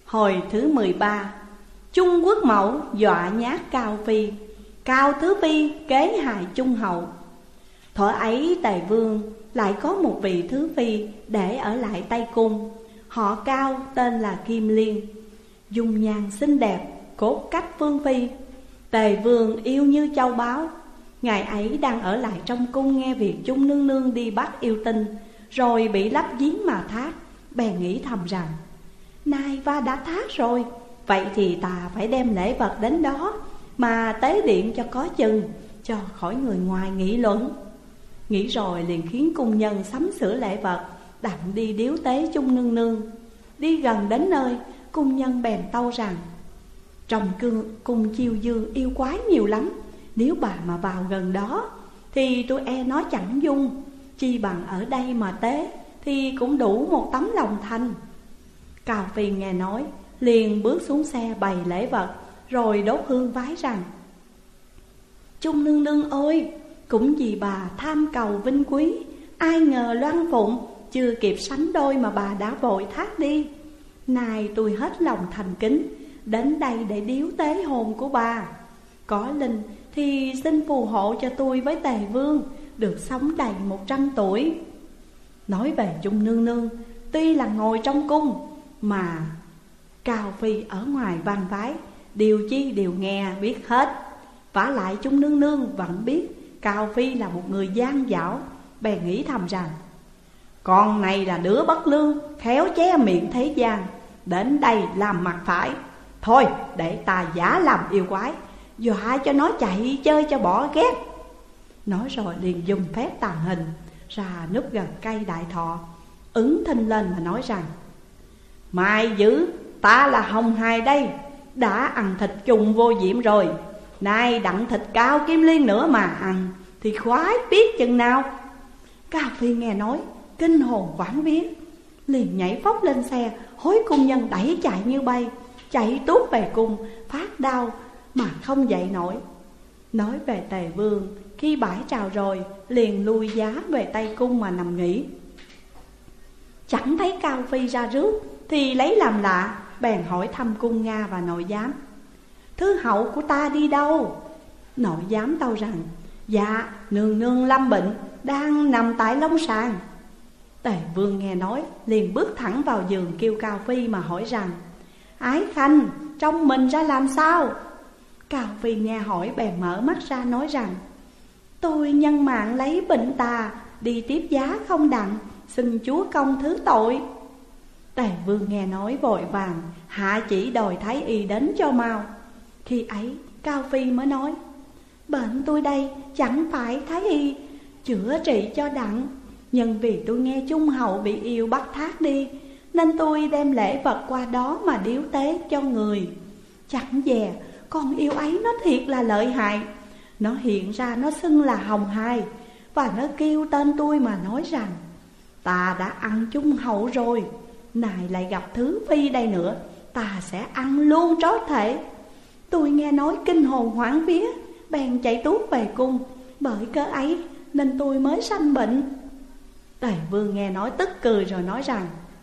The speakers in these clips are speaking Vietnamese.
Hồi thứ 13. Trung Quốc Mẫu dọa nhát Cao Phi, Cao Thứ Phi kế hại Trung Hậu. Thuở ấy Tề Vương lại có một vị Thứ Phi để ở lại Tây Cung. Họ Cao tên là Kim Liên, dung nhan xinh đẹp, cốt cách vương phi. Tề Vương yêu như châu báu. Ngày ấy đang ở lại trong cung nghe việc Trung nương nương đi bắt yêu tinh, rồi bị lấp giếng mà thác. Bèn nghĩ thầm rằng, nay va đã thác rồi, vậy thì ta phải đem lễ vật đến đó mà tế điện cho có chừng, cho khỏi người ngoài nghị luận. Nghĩ rồi liền khiến cung nhân sắm sửa lễ vật, đặng đi điếu tế Trung nương nương. Đi gần đến nơi, cung nhân bèn tâu rằng, trong cung chiêu dương yêu quái nhiều lắm, nếu bà mà vào gần đó thì tôi e nó chẳng dung. Chi bằng ở đây mà tế thì cũng đủ một tấm lòng thành. Cao Phi nghe nói, liền bước xuống xe bày lễ vật, rồi đốt hương vái rằng, Trung nương nương ơi, cũng vì bà tham cầu vinh quý, ai ngờ Loan Phụng chưa kịp sánh đôi mà bà đã vội thác đi. Nay tôi hết lòng thành kính đến đây để điếu tế hồn của bà. Có linh thì xin phù hộ cho tôi với Tề Vương được sống đầy 100 tuổi. Nói về Trung nương nương, tuy là ngồi trong cung mà Cao Phi ở ngoài van vái, điều chi đều nghe biết hết. Vả lại Trung nương nương vẫn biết Cao Phi là một người gian dảo, bèn nghĩ thầm rằng, con này là đứa bất lương, khéo che miệng thế gian, đến đây làm mặt phải. Thôi để ta giả làm yêu quái, dọa cho nó chạy chơi cho bỏ ghét. Nói rồi liền dùng phép tàng hình, ra núp gần cây đại thọ, ứng thinh lên mà nói rằng, mai dữ, ta là Hồng Hài đây, đã ăn thịt trùng vô diệm rồi, nay đặng thịt Cao Kim Liên nữa mà ăn thì khoái biết chừng nào. Cao Phi nghe nói, kinh hồn hoảng vía, liền nhảy phóc lên xe, hối cung nhân đẩy chạy như bay, chạy tuốt về cung, phát đau mà không dậy nổi. Nói về Tề Vương, khi bãi trào rồi, liền lui giá về Tây Cung mà nằm nghỉ. Chẳng thấy Cao Phi ra rước, thì lấy làm lạ, bèn hỏi thăm cung Nga và nội giám, thứ hậu của ta đi đâu? Nội giám tâu rằng, dạ nương nương lâm bệnh, đang nằm tại long sàng. Tề Vương nghe nói, liền bước thẳng vào giường kêu Cao Phi mà hỏi rằng, ái khanh trông mình ra làm sao? Cao Phi nghe hỏi bèn mở mắt ra nói rằng, tôi nhân mạng lấy bệnh tà, đi tiếp giá không đặng, xin chúa công thứ tội. Tề Vương nghe nói vội vàng hạ chỉ đòi thái y đến cho mau. Khi ấy Cao Phi mới nói, bệnh tôi đây chẳng phải thái y chữa trị cho đặng, nhưng vì tôi nghe Trung hậu bị yêu bắt thác đi, nên tôi đem lễ vật qua đó mà điếu tế cho người. Chẳng dè con yêu ấy nó thiệt là lợi hại. Nó hiện ra nó xưng là Hồng Hài, và nó kêu tên tôi mà nói rằng, ta đã ăn Trung hậu rồi, này lại gặp Thứ Phi đây nữa, ta sẽ ăn luôn trót thể. Tôi nghe nói kinh hồn hoảng vía, bèn chạy tuốt về cung, bởi cớ ấy nên tôi mới sanh bệnh. Tề Vương nghe nói tức cười rồi nói rằng,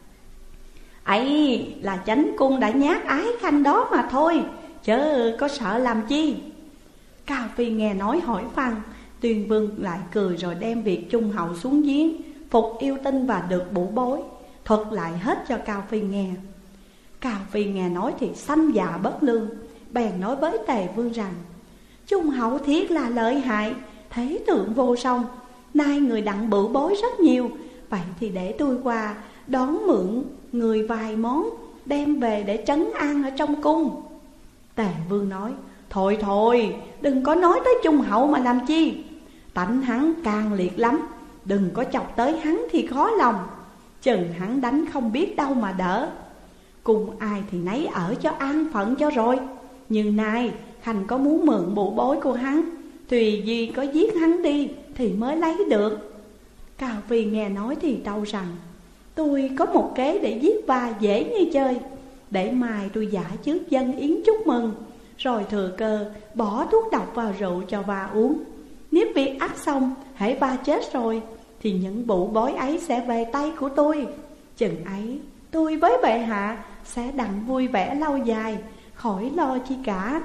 ấy là chánh cung đã nhát ái khanh đó mà thôi, chớ có sợ làm chi. Cao Phi nghe nói hỏi phăng, Tuyên Vương lại cười rồi đem việc Trung hậu xuống giếng, phục yêu tinh và được bụ bối, thuật lại hết cho Cao Phi nghe. Cao Phi nghe nói thì sanh dạ bất lương, bèn nói với Tề Vương rằng, Trung hậu thiết là lợi hại, thế tượng vô song, nay người đặng bự bối rất nhiều, vậy thì để tôi qua đón mượn người vài món, đem về để trấn an ở trong cung. Tề Vương nói, thôi thôi, đừng có nói tới Trung hậu mà làm chi, tánh hắn càng liệt lắm, đừng có chọc tới hắn thì khó lòng, chừng hắn đánh không biết đâu mà đỡ. Cùng ai thì nấy ở cho an phận cho rồi, nhưng nay Khanh có muốn mượn bụ bối của hắn, tùy gì có giết hắn đi thì mới lấy được. Cao Phi nghe nói thì tâu rằng, tôi có một kế để giết va dễ như chơi, để mai tôi giả trước dân yến chúc mừng, rồi thừa cơ bỏ thuốc độc vào rượu cho va uống. Nếu việc ắt xong, hễ va chết rồi, thì những bụ bối ấy sẽ về tay của tôi. Chừng ấy tôi với bệ hạ sẽ đặng vui vẻ lâu dài, khỏi lo chi cả.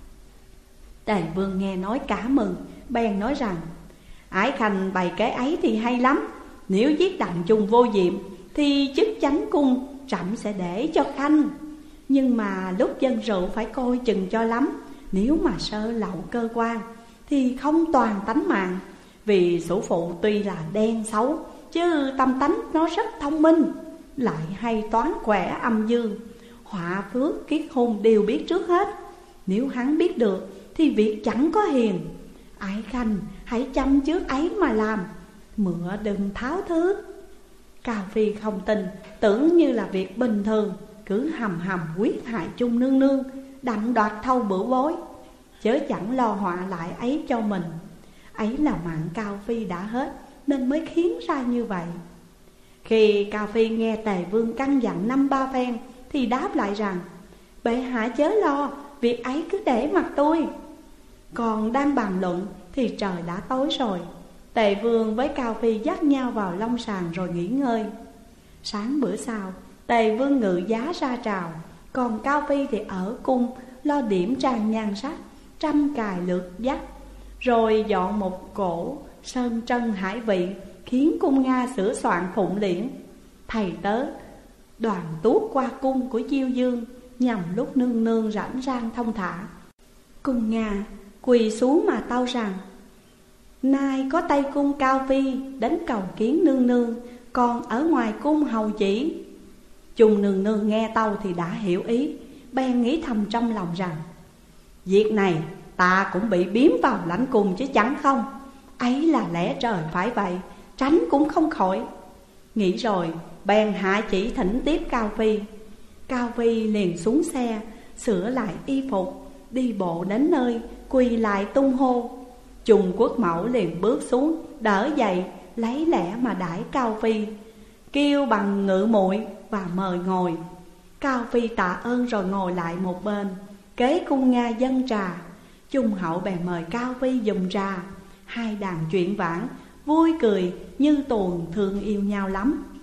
Tề Vương nghe nói cả mừng, bèn nói rằng: Ái Khanh bày kế ấy thì hay lắm. Nếu giết Đặng Chung vô diệm thì chức chánh cung trẫm sẽ để cho Khanh. Nhưng mà lúc dân rượu phải coi chừng cho lắm. Nếu mà sơ lậu cơ quan thì không toàn tánh mạng. Vì sủ phụ tuy là đen xấu, chứ tâm tánh nó rất thông minh, lại hay toán quẻ âm dương, họa phước kiết hung đều biết trước hết. Nếu hắn biết được thì việc chẳng có hiền. Ái Khanh hãy chăm trước ấy mà làm, mựa đừng tháo thứ. Cao Phi không tin, tưởng như là việc bình thường, cứ hầm hầm quyết hại Chung nương nương, đặng đoạt thâu bửu bối, chớ chẳng lo họa lại ấy cho mình. Ấy là mạng Cao Phi đã hết, nên mới khiến ra như vậy. Khi Cao Phi nghe Tề Vương căn dặn 5-3 phen thì đáp lại rằng: Bệ hạ chớ lo, việc ấy cứ để mặc tôi. Còn đang bàn luận thì trời đã tối rồi. Tề Vương với Cao Phi dắt nhau vào long sàng rồi nghỉ ngơi. Sáng bữa sau, Tề Vương ngự giá ra trào, còn Cao Phi thì ở cung lo điểm trang nhan sắc, trăm cài lược dắt, rồi dọn một cổ sơn trân hải vị, khiến cung Nga sửa soạn phụng liễn. Thầy tớ đoàn tuốt qua cung của Chiêu Dương, nhằm lúc nương nương rảnh rang thông thả. Cung Nga quỳ xuống mà tâu rằng: Nay có Tây Cung Cao Phi đến cầu kiến nương nương, còn ở ngoài cung hầu chỉ. Chung nương nương nghe tâu thì đã hiểu ý, bèn nghĩ thầm trong lòng rằng: Việc này ta cũng bị biếm vào lãnh cung chứ chẳng không. Ấy là lẽ trời phải vậy, tránh cũng không khỏi. Nghĩ rồi bèn hạ chỉ thỉnh tiếp Cao Phi. Cao Phi liền xuống xe, sửa lại y phục, đi bộ đến nơi, quỳ lại tung hô. Chung Quốc Mẫu liền bước xuống, đỡ dậy, lấy lẽ mà đãi Cao Phi, kêu bằng ngự muội và mời ngồi. Cao Phi tạ ơn rồi ngồi lại một bên, kế cung Nga dâng trà. Chung hậu bèn mời Cao Phi dùng trà. Hai đàn chuyện vãn, vui cười như tuồng thương yêu nhau lắm.